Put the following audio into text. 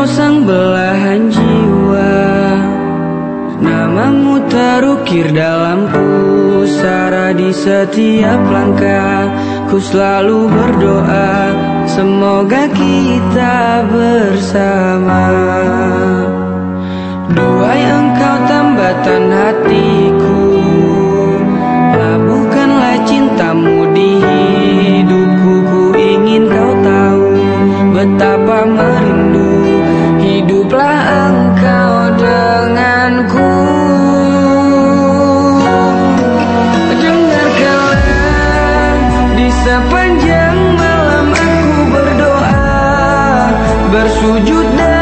sang belahan jiwa. Namamu terukir dalam pusara di setiap langkah. Ku selalu berdoa, semoga kita bersama. Duhai engkau tambatan hatiku, labuhkanlah cintamu di hidupku. Ku ingin kau tahu betapa merindu hiduplah engkau denganku. Dengarkanlah di sepanjang malam aku berdoa, bersujud dan